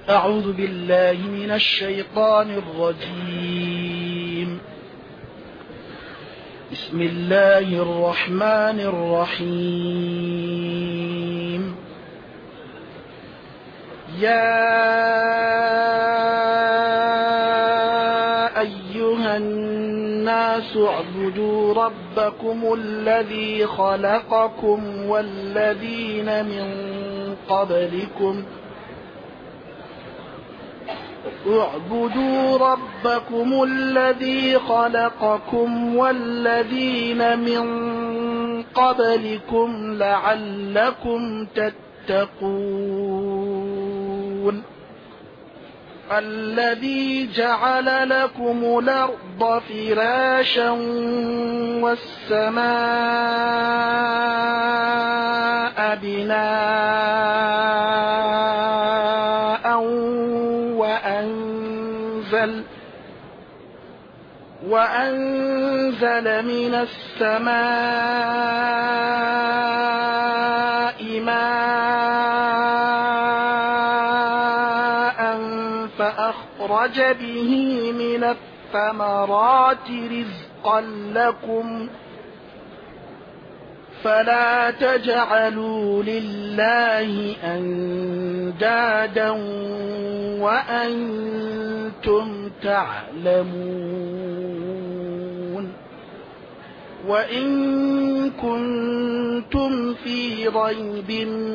أعوذ بالله من الشيطان الرجيم. بسم الله الرحمن الرحيم. يا أيها الناس اعبدوا ربكم الذي خلقكم والذين من قبلكم لعلكم تتقون. الذي جعل لكم الأرض فراشا والسماء بناء وأنزل من السماء ماء فأخرج به من الثمرات رزقا لكم فلا تجعلوا لله أندادا وأنتم تعلمون. وإن كنتم في ريب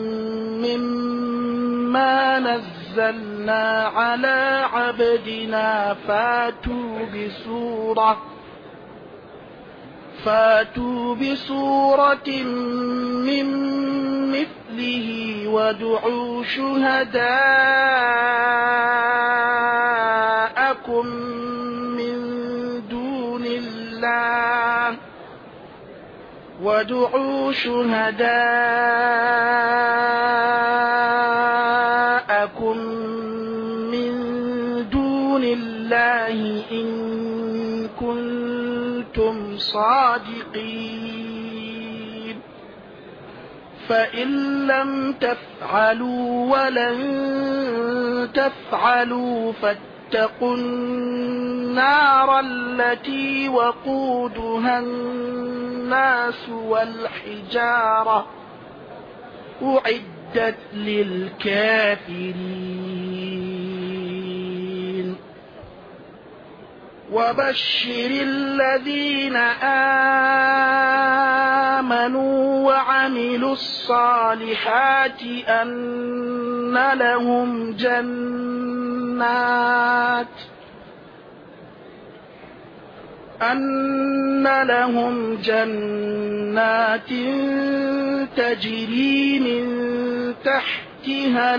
مما نزلنا على عبدنا فاتوا بسورة من مثله وادعوا شهداءكم من دون الله إن كنتم صادقين. فإن لم تفعلوا ولن تفعلوا فاتقوا النار التي وقودها الناس والحجارة أعدت للكافرين. وبشر الذين آمنوا وعملوا الصالحات أن لهم جنات تجري من تحتها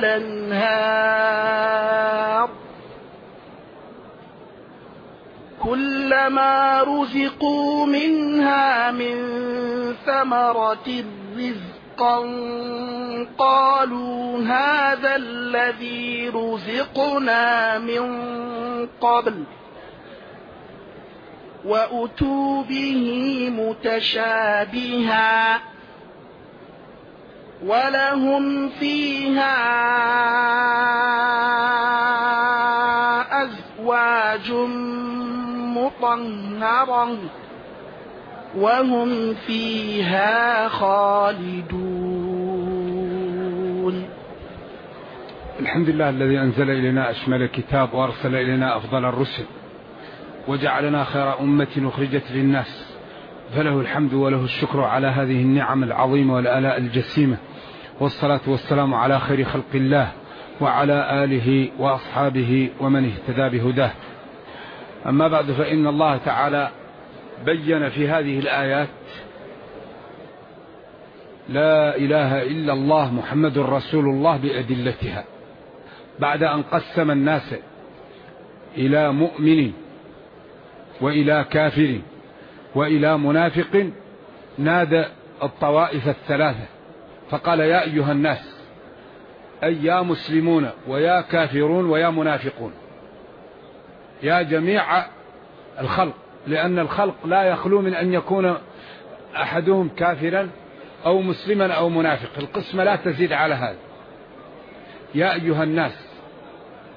الأنهار كلما رزقوا منها من ثمرة رزقا قالوا هذا الذي رزقنا من قبل وأتوا به متشابها ولهم فيها أزواج مطهرة وهم فيها خالدون. الحمد لله الذي أنزل إلينا أشمل الكتاب وأرسل إلينا أفضل الرسل وجعلنا خير أمة أخرجت للناس، فله الحمد وله الشكر على هذه النعم العظيمة والآلاء الجسيمة، والصلاة والسلام على خير خلق الله وعلى آله وأصحابه ومن اهتدى بهداه. أما بعد، فإن الله تعالى بين في هذه الآيات لا إله إلا الله محمد رسول الله بأدلتها، بعد أن قسم الناس إلى مؤمن وإلى كافر وإلى منافق، نادى الطوائف الثلاثة فقال يا أيها الناس، أي يا مسلمون ويا كافرون ويا منافقون، يا جميع الخلق، لأن الخلق لا يخلو من أن يكون أحدهم كافرا أو مسلما أو منافق، القسمة لا تزيد على هذا. يا أيها الناس،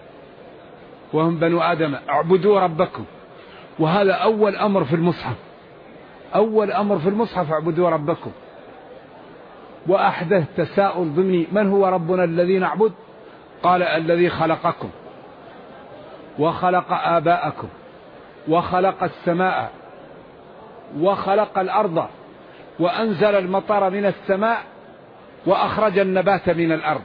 وهم بنو آدم اعبدوا ربكم. وهذا أول أمر في المصحف، أول أمر في المصحف اعبدوا ربكم. وأحدث تساؤل ضمني: من هو ربنا الذي نعبد؟ قال: الذي خلقكم وخلق آباءكم وخلق السماء وخلق الأرض وأنزل المطر من السماء وأخرج النبات من الأرض.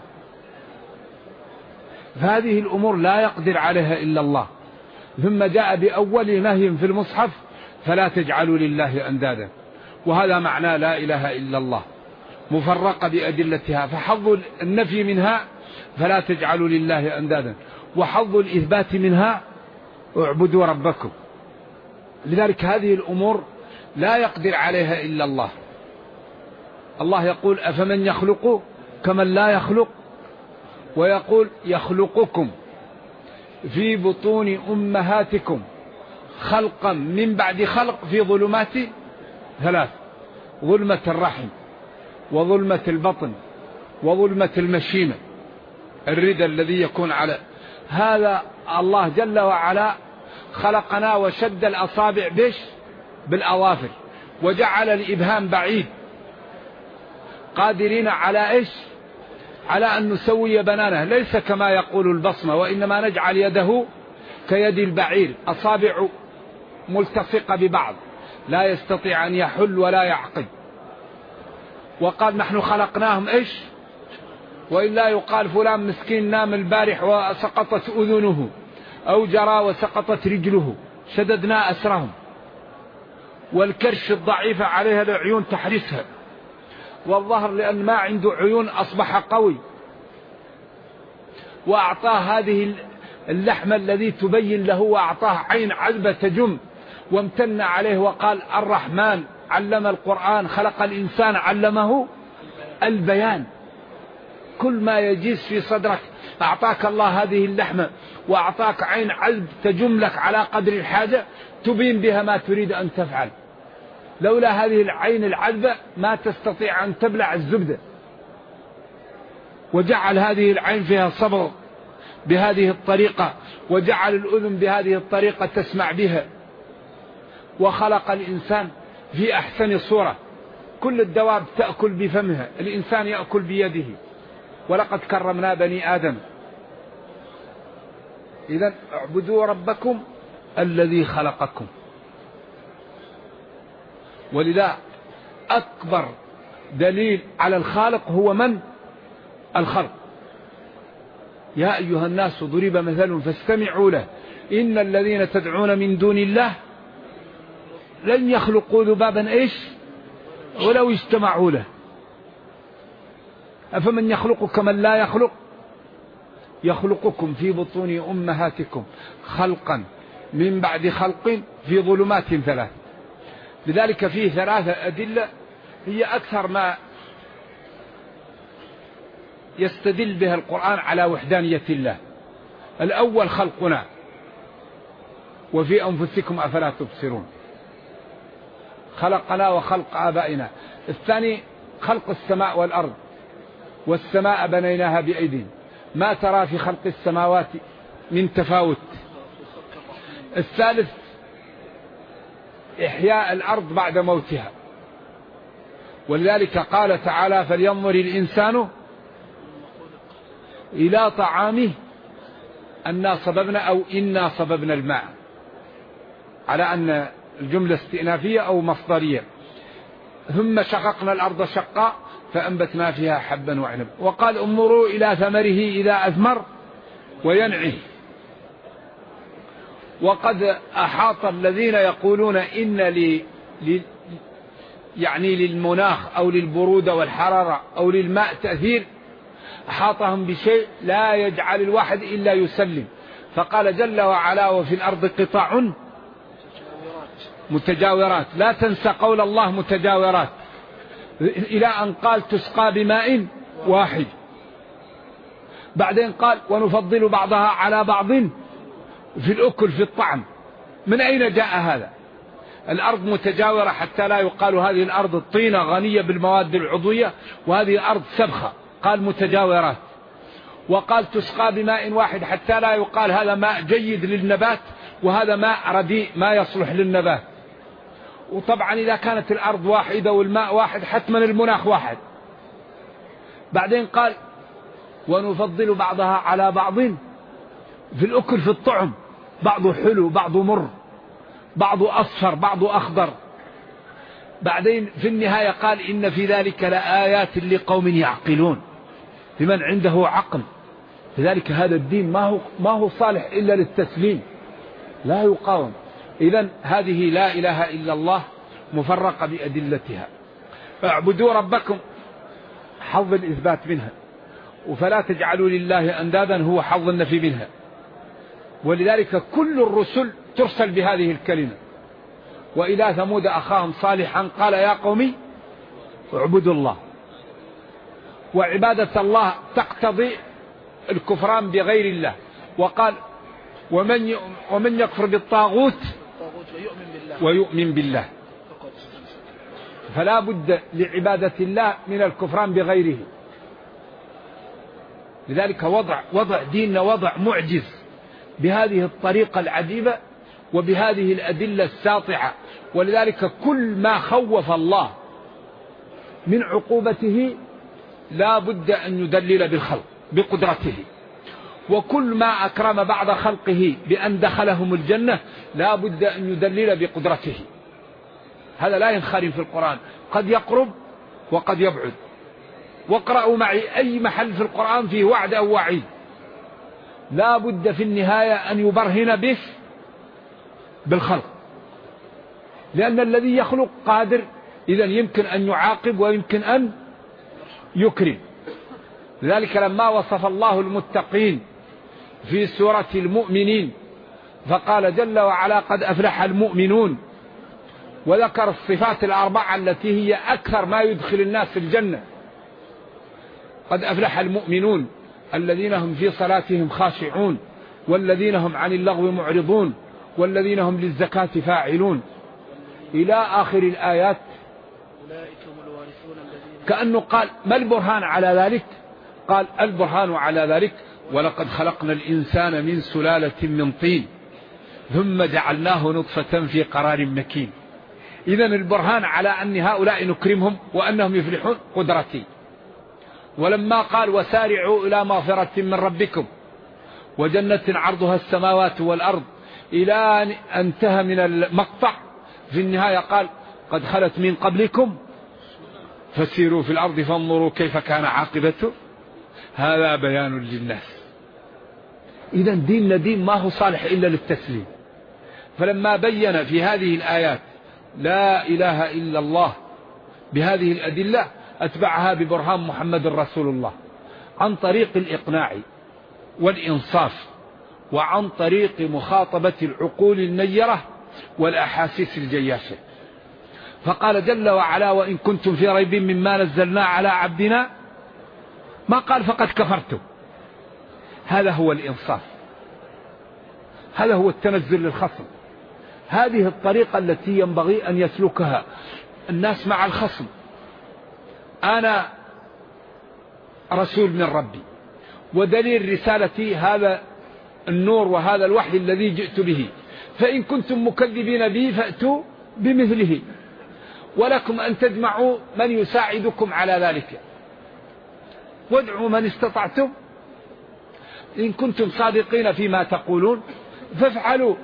فهذه الأمور لا يقدر عليها إلا الله. ثم جاء بأول نهي في المصحف: فلا تجعلوا لله أندادا. وهذا معنى لا إله إلا الله مفرقة بأدلتها، فحظ النفي منها فلا تجعلوا لله أندادا، وحظ الإثبات منها اعبدوا ربكم. لذلك هذه الأمور لا يقدر عليها إلا الله. الله يقول: أفمن يخلق كمن لا يخلق، ويقول: يخلقكم في بطون أمهاتكم خلقا من بعد خلق في ظلمات ثلاث: ظلمة الرحم وظلمة البطن وظلمة المشيمة، الردى الذي يكون على هذا. الله جل وعلا خلقنا وشد الأصابع بالأظافر، وجعل الإبهام بعيد، قادرين على على أن نسوي بنانه، ليس كما يقول البصمة، وإنما نجعل يده كيد البعير، أصابع ملتصقة ببعض، لا يستطيع أن يحل ولا يعقد. وقال: نحن خلقناهم وإلا يقال فلان مسكين نام البارح وسقطت أذنه، أو جرى وسقطت رجله، شددنا أسرهم. والكرش الضعيفة عليها العيون تحرسها، والظهر لأن ما عنده عيون أصبح قوي. وأعطاه هذه اللحمة الذي تبين له، وأعطاه عين عذبة تجم، وامتن عليه وقال: الرحمن علم القرآن خلق الإنسان علمه البيان. كل ما يجيز في صدرك أعطاك الله هذه اللحمة، وأعطاك عين عذب تجم لك على قدر الحاجة، تبين بها ما تريد أن تفعل. لولا هذه العين العذبة ما تستطيع أن تبلع الزبدة. وجعل هذه العين فيها صبر بهذه الطريقة، وجعل الأذن بهذه الطريقة تسمع بها. وخلق الإنسان في أحسن صورة. كل الدواب تأكل بفمها، الإنسان يأكل بيده. ولقد كرمنا بني آدم. إذن اعبدوا ربكم الذي خلقكم. ولذا أكبر دليل على الخالق هو من؟ الخلق. يا أيها الناس ضرب مثل فاستمعوا له إن الذين تدعون من دون الله لن يخلقوا ذبابا ولو اجتمعوا له. أفمن يخلق كمن لا يخلق. يخلقكم في بطون أمهاتكم خلقا من بعد خلق في ظلمات ثلاث. لذلك فيه ثلاثة أدلة هي أكثر ما يستدل بها القرآن على وحدانية الله. الأول خلقنا، وفي أنفسكم أفلا تبصرون، خلقنا وخلق آبائنا. الثاني خلق السماء والأرض، والسماء بنيناها بأيدين ما ترى في خلق السماوات من تفاوت. الثالث إحياء الأرض بعد موتها. ولذلك قال تعالى: فلينظر الإنسان إلى طعامه أنا صببنا أو إنا صببنا الماء، على أن الجملة استئنافية أو مصدرية. ثم شققنا الأرض شقا فأنبتنا فيها حبا وعنبا. وقال: انظروا إلى ثمره إذا أثمر وينعه. وقد أحاط الذين يقولون إن يعني للمناخ أو للبرودة والحرارة أو للماء تأثير، أحاطهم بشيء لا يجعل الواحد إلا يسلم. فقال جل وعلا: وفي الأرض قطع متجاورات. لا تنسى قول الله متجاورات، إلى أن قال: تسقى بماء واحد. بعدين قال: ونفضل بعضها على بعض في الأكل في الطعم. من أين جاء هذا؟ الأرض متجاورة حتى لا يقال هذه الأرض الطينة غنية بالمواد العضوية وهذه الأرض سبخة. قال متجاورات. وقال تسقى بماء واحد حتى لا يقال هذا ماء جيد للنبات وهذا ماء رديء ما يصلح للنبات. وطبعا إذا كانت الأرض واحدة والماء واحد حتما المناخ واحد. بعدين قال ونفضل بعضها على بعض في الأكل في الطعم، بعضه حلو بعضه مر، بعضه أصفر بعضه أخضر. بعدين في النهاية قال إن في ذلك لآيات لقوم يعقلون، لمن عنده عقل. لذلك هذا الدين ما هو صالح إلا للتسليم لا يقاوم. إذن هذه لا إله إلا الله مفرقة بأدلتها. اعبدوا ربكم حظ الإثبات منها، وفلا تجعلوا لله أندادا هو حظ النفي منها. ولذلك كل الرسل ترسل بهذه الكلمة. وإلى ثمود أخاهم صالحا قال يا قوم اعبدوا الله. وعبادة الله تقتضي الكفران بغير الله. وقال ومن يكفر بالطاغوت ويؤمن بالله. فلا بد لعبادة الله من الكفران بغيره. لذلك وضع ديننا وضع معجز بهذه الطريقة العجيبة وبهذه الأدلة الساطعة. ولذلك كل ما خوف الله من عقوبته لا بد أن يدلل بالخلق بقدرته، وكل ما أكرم بعض خلقه بأن دخلهم الجنة لا بد أن يدلل بقدرته. هذا لا ينخرم في القرآن، قد يقرب وقد يبعد. واقرأوا معي أي محل في القرآن فيه وعد أو وعيد لا بد في النهاية أن يبرهن به بالخلق، لأن الذي يخلق قادر، إذن يمكن أن يعاقب ويمكن أن يكرم. لذلك لما وصف الله المتقين في سورة المؤمنين فقال جل وعلا قد أفلح المؤمنون، وذكر الصفات الأربعة التي هي أكثر ما يدخل الناس في الجنة. قد أفلح المؤمنون الذين هم في صلاتهم خاشعون، والذين هم عن اللغو معرضون، والذين هم للزكاة فاعلون إلى آخر الآيات. كأنه قال ما البرهان على ذلك؟ قال البرهان على ذلك ولقد خلقنا الإنسان من سلالة من طين ثم جعلناه نطفة في قرار مكين. إذن البرهان على أن هؤلاء نكرمهم وأنهم يفلحون قدرتي. ولما قال وسارعوا إلى مغفرة من ربكم وجنة عرضها السماوات والأرض إلى أن انتهى من المقطع في النهاية قال قد خلت من قبلكم فسيروا في الأرض فانظروا كيف كان عاقبته. هذا بيان للناس. إذن ديننا دين ما هو صالح إلا للتسليم. فلما بين في هذه الآيات لا إله إلا الله بهذه الأدلة أتبعها ببرهان محمد رسول الله عن طريق الإقناع والإنصاف، وعن طريق مخاطبة العقول النيرة والأحاسيس الجياشة. فقال جل وعلا وإن كنتم في ريب مما نزلنا على عبدنا، ما قال فقد كفرتم. هذا هو الإنصاف، هذا هو التنزل للخصم. هذه الطريقة التي ينبغي أن يسلكها الناس مع الخصم. أنا رسول من ربي، ودليل رسالتي هذا النور وهذا الوحي الذي جئت به، فإن كنتم مكذبين به فأتوا بمثله، ولكم أن تجمعوا من يساعدكم على ذلك، وادعوا من استطعتم إن كنتم صادقين فيما تقولون فافعلوا،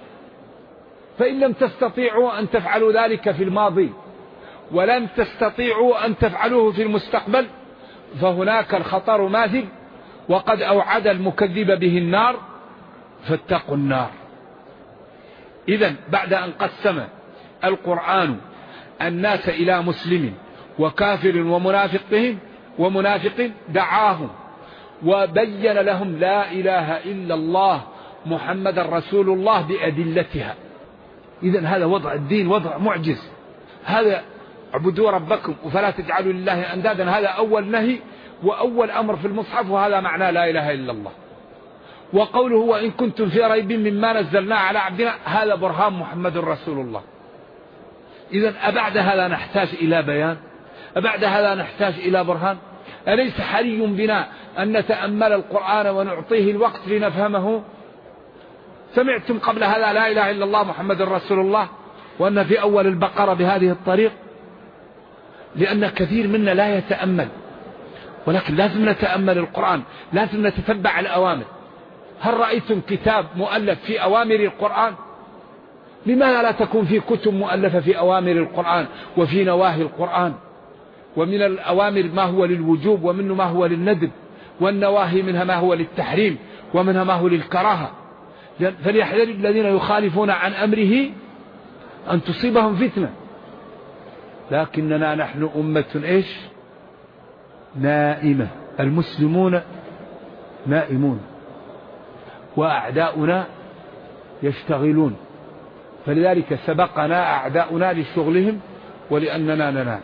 فإن لم تستطيعوا أن تفعلوا ذلك في الماضي ولن تستطيعوا أن تفعلوه في المستقبل فهناك الخطر ماثل، وقد أوعد المكذب به النار فاتقوا النار. إذن بعد أن قسم القرآن الناس إلى مسلم وكافر ومنافق دعاهم وبين لهم لا إله إلا الله محمد رسول الله بأدلتها. إذن هذا وضع الدين وضع معجز. هذا اعبدوا ربكم وفلا تجعلوا لله أندادا، هذا أول نهي وأول أمر في المصحف، وهذا معنى لا إله إلا الله. وقوله وإن كنتم في ريب مما نزلنا على عبدنا، هذا برهان محمد رسول الله. إذن أبعد هذا نحتاج إلى بيان؟ أبعد هذا نحتاج إلى برهان؟ أليس حري بنا أن نتأمل القرآن ونعطيه الوقت لنفهمه؟ سمعتم قبل هذا لا إله إلا الله محمد رسول الله، وأن في أول البقرة بهذه الطريق؟ لأن كثير منا لا يتأمل، ولكن لازم نتأمل القرآن، لازم نتتبع الأوامر. هل رأيتم كتاب مؤلف في أوامر القرآن؟ لماذا لا تكون في كتب مؤلفة في أوامر القرآن وفي نواهي القرآن؟ ومن الأوامر ما هو للوجوب، ومنه ما هو للندب، والنواهي منها ما هو للتحريم، ومنها ما هو للكراهة. فليحذر الذين يخالفون عن أمره أن تصيبهم فتنة. لكننا نحن أمة إيش؟ نائمة. المسلمون نائمون وأعداؤنا يشتغلون، فلذلك سبقنا أعداؤنا لشغلهم ولأننا ننام.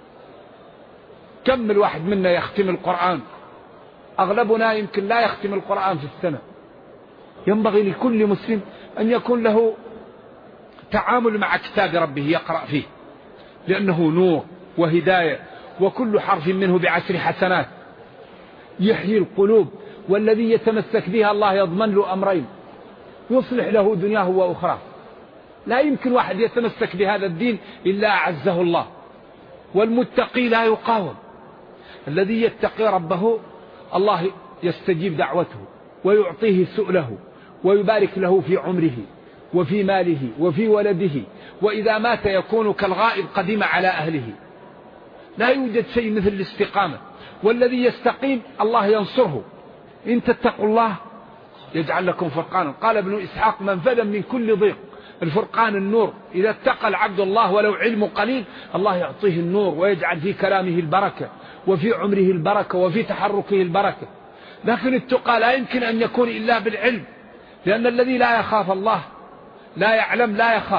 كم الواحد منا يختم القرآن؟ أغلبنا يمكن لا يختم القرآن في السنة. ينبغي لكل مسلم أن يكون له تعامل مع كتاب ربه يقرأ فيه، لأنه نور وهداية، وكل حرف منه ب10 حسنات، يحيي القلوب، والذي يتمسك بها الله يضمن له أمرين: يصلح له دنياه وأخراه. لا يمكن واحد يتمسك بهذا الدين إلا أعزه الله. والمتقي لا يقاوم. الذي يتقي ربه الله يستجيب دعوته ويعطيه سؤله ويبارك له في عمره وفي ماله وفي ولده، وإذا مات يكون كالغائب قدم على أهله. لا يوجد شيء مثل الاستقامة. والذي يستقيم الله ينصره. إن تتقوا الله يجعل لكم فرقانا. قال ابن إسحاق: منفذا من كل ضيق. الفرقان النور. إذا اتقى العبد الله ولو علم قليل الله يعطيه النور ويجعل في كلامه البركة وفي عمره البركة وفي تحركه البركة. لكن التقى لا يمكن أن يكون إلا بالعلم، لأن الذي لا يخاف الله لا يعلم لا يخاف.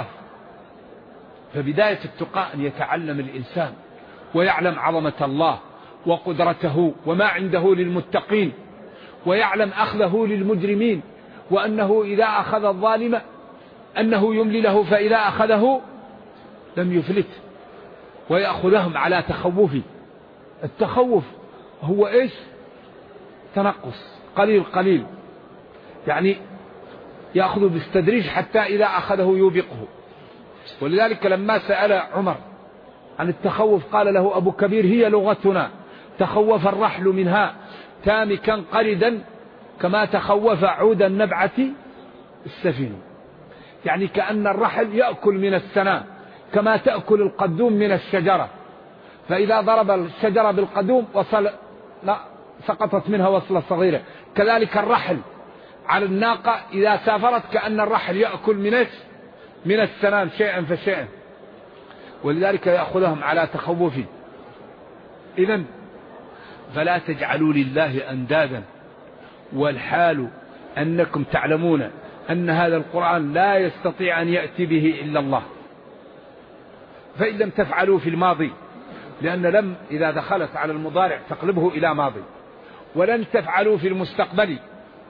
فبداية التقى أن يتعلم الإنسان ويعلم عظمة الله وقدرته وما عنده للمتقين، ويعلم أخذه للمجرمين، وأنه إذا أخذ الظالم أنه يملي له، فإذا أخذه لم يفلت، ويأخذهم على تخوفه. التخوف هو إيش؟ تنقص قليل قليل، يعني يأخذ بالتدريج حتى إذا أخذه يوبقه. ولذلك لما سأل عمر عن التخوف قال له أبو كبير: هي لغتنا، تخوف الرحل منها تامكا قردا كما تخوف عود النبعة السفين. يعني كأن الرحل يأكل من السنام كما تأكل القدوم من الشجرة، فإذا ضرب الشجرة بالقدوم سقطت منها وصلة صغيرة. كذلك الرحل على الناقة إذا سافرت كأن الرحل يأكل من السنام شيئا فشيئا، ولذلك يأخذهم على تخوفه. إذن فلا تجعلوا لله أندادا، والحال أنكم تعلمون أن هذا القرآن لا يستطيع أن يأتي به إلا الله. فإن لم تفعلوا في الماضي، لأن لم إذا دخلت على المضارع تقلبه إلى ماضي، ولن تفعلوا في المستقبل،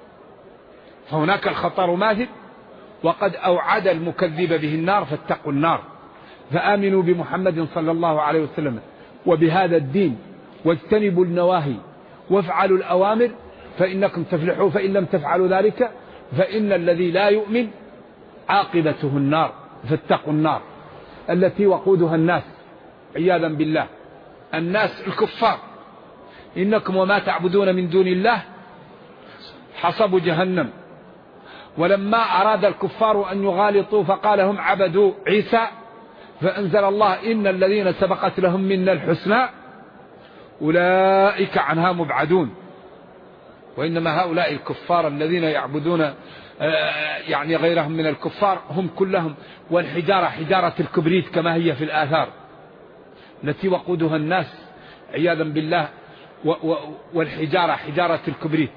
فهناك الخطر ماثل، وقد أوعد المكذب به النار فاتقوا النار. فآمنوا بمحمد صلى الله عليه وسلم وبهذا الدين، واجتنبوا النواهي وافعلوا الأوامر فإنكم تفلحوا. فإن لم تفعلوا ذلك فإن الذي لا يؤمن عاقبته النار، فاتقوا النار التي وقودها الناس عياذا بالله. الناس الكفار: إنكم وما تعبدون من دون الله حصب جهنم. ولما أراد الكفار أن يغالطوا فقال: هم عبدوا عيسى، فأنزل الله: إن الذين سبقت لهم منا الحسنى أولئك عنها مبعدون. وإنما هؤلاء الكفار الذين يعبدون يعني غيرهم من الكفار هم كلهم، والحجارة حجارة الكبريت كما هي في الآثار التي وقودها الناس عياذا بالله، والحجارة حجارة الكبريت.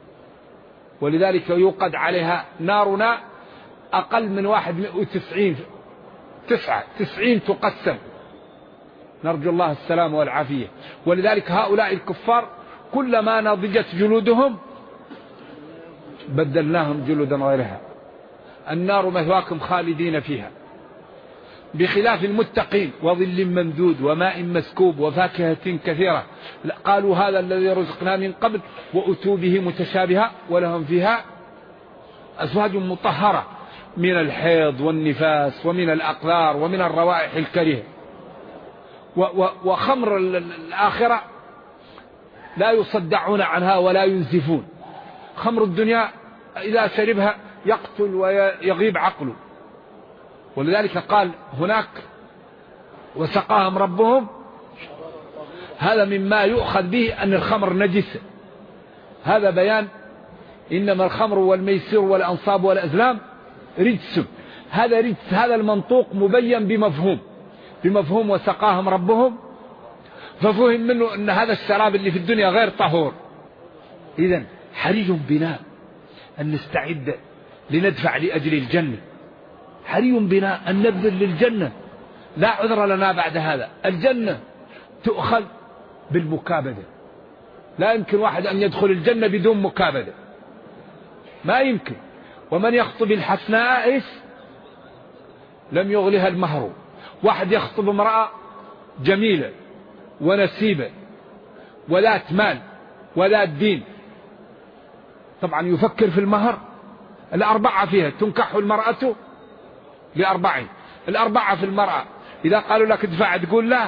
ولذلك يوقد عليها نارنا أقل من 190 90 تقسم، نرجو الله السلام والعافية. ولذلك هؤلاء الكفار كلما نضجت جلودهم بدلناهم جلودا غيرها. النار مثواكم خالدين فيها. بخلاف المتقين وظل ممدود وماء مسكوب وفاكهة كثيرة. قالوا هذا الذي رزقنا من قبل وأتوا به متشابها ولهم فيها أزواج مطهرة من الحيض والنفاس ومن الأقذار ومن الروائح الكريهة. وخمر الآخرة لا يصدعون عنها ولا ينزفون. خمر الدنيا إذا شربها يقتل ويغيب عقله. ولذلك قال هناك وسقاهم ربهم، هذا مما يؤخذ به أن الخمر نجس. هذا بيان إنما الخمر والميسر والأنصاب والأزلام رجس. هذا رجس، هذا المنطوق مبين بمفهوم وسقاهم ربهم، ففهم منه أن هذا الشراب اللي في الدنيا غير طهور. إذن حري بنا أن نستعد لندفع لأجل الجنة، حري بنا أن نبذل للجنة، لا عذر لنا بعد هذا. الجنة تؤخذ بالمكابدة، لا يمكن واحد أن يدخل الجنة بدون مكابدة، ما يمكن. ومن يخطب الحسناء إيش لم يغلها المهر. واحد يخطب امرأة جميلة ونسيبة وذات مال وذات دين، طبعا يفكر في المهر. الأربعة فيها تنكح المرأة ل4، الأربعة في المرأة. إذا قالوا لك ادفع تقول لا.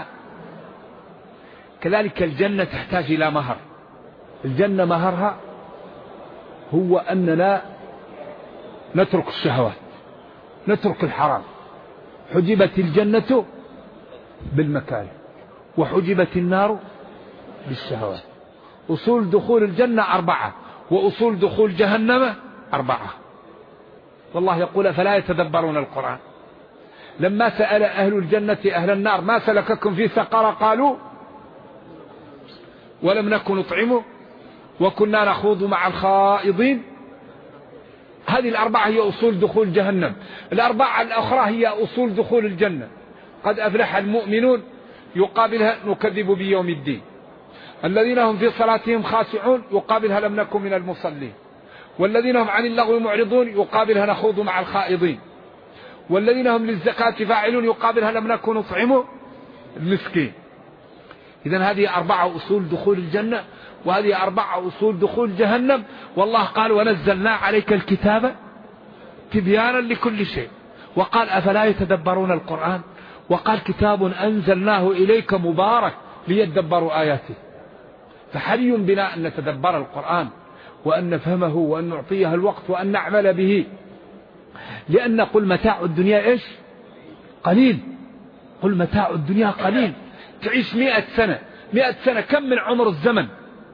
كذلك الجنة تحتاج إلى مهر. الجنة مهرها هو أننا نترك الشهوات، نترك الحرام. حجبت الجنة بالمكاره وحجبت النار بالشهوات. أصول دخول الجنة 4، وأصول دخول جهنم 4. والله يقول فلا يتدبرون القرآن. لما سأل أهل الجنة أهل النار ما سلككم في سقر قالوا ولم نكن نطعمه وكنا نخوض مع الخائضين. هذه 4 هي أصول دخول جهنم. 4 الأخرى هي أصول دخول الجنة. قد أفلح المؤمنون يقابلها نكذب بيوم الدين. الذين هم في صلاتهم خاشعون يقابلها لم نكن من المصلين. والذين هم عن اللغو معرضون يقابلها نخوض مع الخائضين. والذين هم للزكاة فاعلون يقابلها لم نكن نطعم المسكين. إذن هذه 4 أصول دخول الجنة، وهذه 4 أصول دخول جهنم. والله قال ونزلنا عليك الكتاب تبيانا لكل شيء. وقال أفلا يتدبرون القرآن. وقال كتاب أنزلناه إليك مبارك ليتدبروا آياته. فحري بنا أن نتدبر القرآن وأن نفهمه وأن نعطيه الوقت وأن نعمل به. لأن قل متاع الدنيا إيش قليل. قل متاع الدنيا قليل. تعيش 100 سنة، 100 سنة كم من عمر الزمن.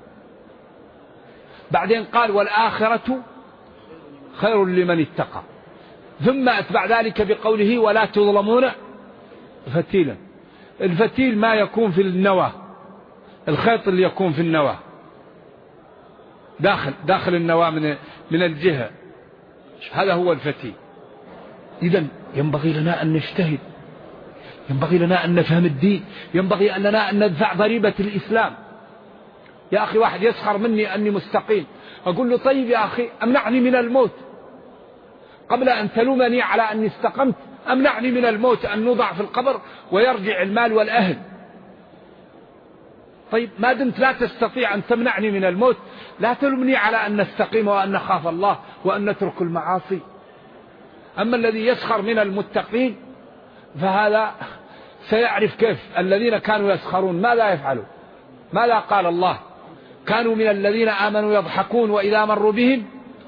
بعدين قال والآخرة خير لمن اتقى. ثم أتبع ذلك بقوله ولا تظلمون فتيلا. الفتيل ما يكون في النواة، الخيط اللي يكون في النواة داخل النواة من الجهة، هذا هو الفتيل. إذن ينبغي لنا أن نجتهد، ينبغي لنا أن نفهم الدين، ينبغي لنا أن ندفع ضريبة الإسلام. يا أخي واحد يسخر مني أني مستقيم، أقول له طيب يا أخي أمنعني من الموت قبل أن تلومني على أني استقمت. أمنعني من الموت، أن نوضع في القبر ويرجع المال والأهل. طيب ما دمت لا تستطيع أن تمنعني من الموت لا تلومني على أن نستقيم وأن نخاف الله وأن نترك المعاصي. أما الذي يسخر من المتقين فهذا سيعرف كيف. الذين كانوا يسخرون ماذا يفعلون؟ ماذا قال الله؟ كانوا من الذين آمنوا يضحكون وإذا مروا بهم.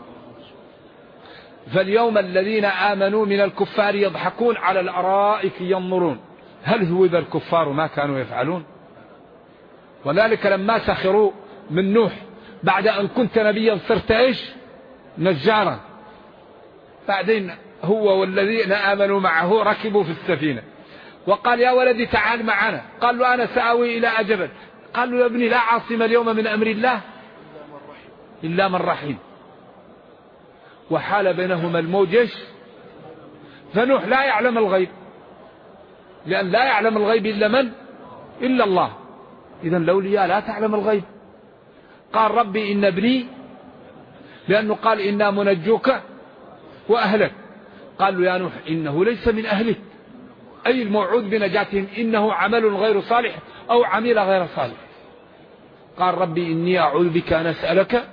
فاليوم الذين آمنوا من الكفار يضحكون على الأرائك ينظرون هل ثوب الكفار ما كانوا يفعلون. وذلك لما سخروا من نوح بعد أن كنت نبيا صرت إيش نجارا. بعدين هو والذين آمنوا معه ركبوا في السفينة وقال يا ولدي تعال معنا. قال له أنا سآوي إلى جبل. قال له يا ابني لا عاصم اليوم من أمر الله إلا من رحم. وحال بينهما الموج. فنوح لا يعلم الغيب، لأن لا يعلم الغيب إلا من؟ إلا الله. إذن الأولياء لا تعلم الغيب. قال ربي إن ابني، لأنه قال إنا منجوك وأهلك. قال له يا نوح إنه ليس من أهلك أي الموعود بنجاتهم إنه عمل غير صالح أو عمل غير صالح. قال ربي إني أعوذ بك أن أسألك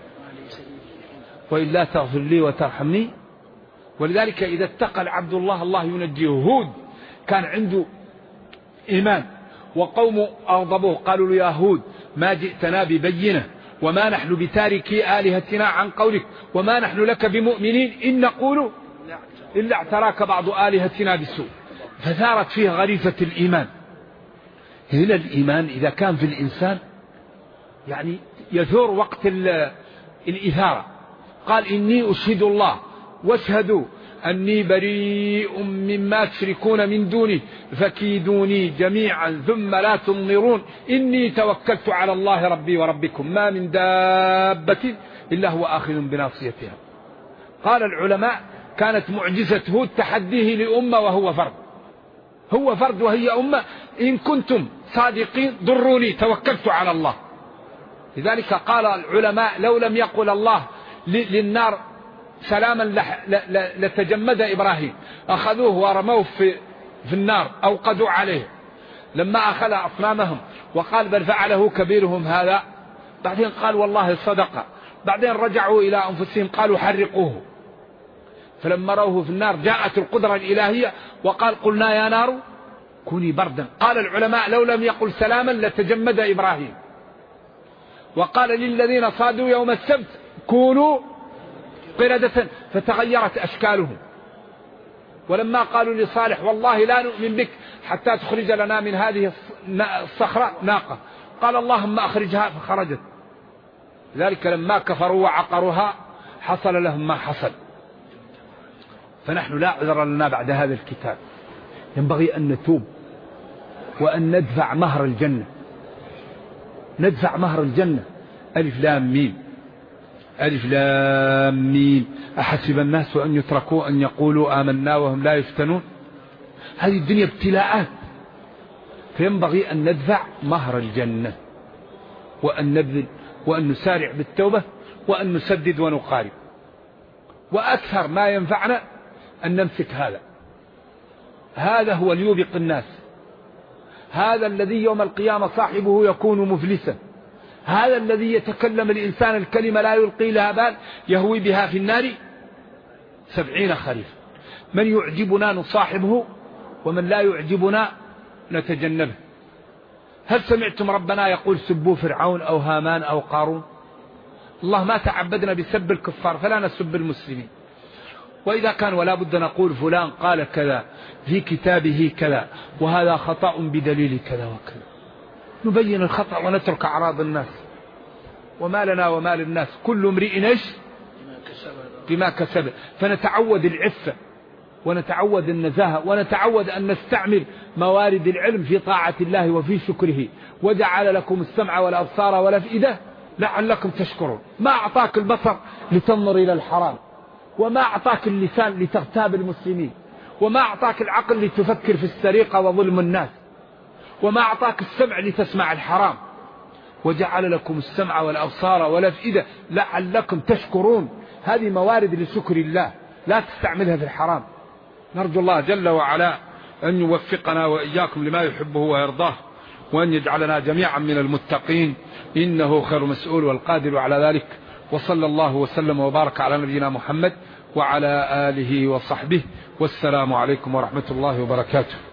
وإلا تغفر لي وترحمني. ولذلك إذا اتقى العبد الله ينجيه. هود كان عنده إيمان وقوم أغضبوه قالوا له يا هود ما جئتنا ببينة وما نحن بتاركي آلهتنا عن قولك وما نحن لك بمؤمنين إن نقول إلا اعتراك بعض آلهتنا بالسوء. فثارت فيه غريزة الإيمان. هنا الإيمان إذا كان في الإنسان يعني يثور وقت الإثارة. قال إني أشهد الله واشهدوا أني بريء مما تشركون من دونه فكيدوني جميعا ثم لا تنظرون إني توكلت على الله ربي وربكم ما من دابة إلا هو آخذ بناصيتها. قال العلماء كانت معجزة هود تحديه لأمة وهو فرد. هو فرد وهي أمة. إن كنتم صادقين ضروني توكلت على الله. لذلك قال العلماء لو لم يقل الله للنار سلاما لتجمد إبراهيم. أخذوه ورموه في النار أوقدوا عليه لما أخذ أصنامهم وقال بل فعله كبيرهم هذا. بعدين قال والله صدق. بعدين رجعوا إلى أنفسهم قالوا حرقوه. فلما روه في النار جاءت القدرة الإلهية وقال قلنا يا نار كوني بردا. قال العلماء لو لم يقل سلاما لتجمد إبراهيم. وقال للذين صادوا يوم السبت كونوا قردة فتغيرت أشكالهم. ولما قالوا لصالح والله لا نؤمن بك حتى تخرج لنا من هذه الصخرة ناقة قال اللهم أخرجها فخرجت. ذلك لما كفروا وعقروها حصل لهم ما حصل. فنحن لا عذر لنا بعد هذا الكتاب. ينبغي أن نتوب وأن ندفع مهر الجنة. ندفع مهر الجنة. ألف لام ميم ألف لام ميم أحسب الناس أن يتركوا أن يقولوا آمنا وهم لا يفتنون. هذه الدنيا ابتلاءات. فينبغي أن ندفع مهر الجنة وأن نبذل وأن نسارع بالتوبة وأن نسدد ونقارب. وأكثر ما ينفعنا أن نمسك هذا هو ليوبق الناس. هذا الذي يوم القيامة صاحبه يكون مفلسا. هذا الذي يتكلم الإنسان الكلمة لا يلقي لها بال يهوي بها في النار 70 خريف. من يعجبنا نصاحبه ومن لا يعجبنا نتجنبه. هل سمعتم ربنا يقول سبوا فرعون أو هامان أو قارون؟ الله ما تعبدنا بسب الكفار فلا نسب المسلمين. وإذا كان ولا بد نقول فلان قال كذا في كتابه كذا وهذا خطأ بدليل كذا وكذا. نبين الخطأ ونترك أعراض الناس. وما لنا وما للناس كل امرئ ايش بما كسب. فنتعود العفة ونتعود النزاهة ونتعود أن نستعمل موارد العلم في طاعة الله وفي شكره. وجعل لكم السمع والأبصار والأفئدة لعلكم تشكرون. ما أعطاك البصر لتنظر إلى الحرام وما أعطاك اللسان لتغتاب المسلمين وما أعطاك العقل لتفكر في السرقة وظلم الناس وما أعطاك السمع لتسمع الحرام. وجعل لكم السمع والأبصار والأفئدة لعلكم تشكرون. هذه موارد لشكر الله لا تستعملها في الحرام. نرجو الله جل وعلا أن يوفقنا وإياكم لما يحبه ويرضاه وأن يجعلنا جميعا من المتقين إنه خير مسؤول والقادر على ذلك. وصلى الله وسلم وبارك على نبينا محمد وعلى آله وصحبه والسلام عليكم ورحمة الله وبركاته.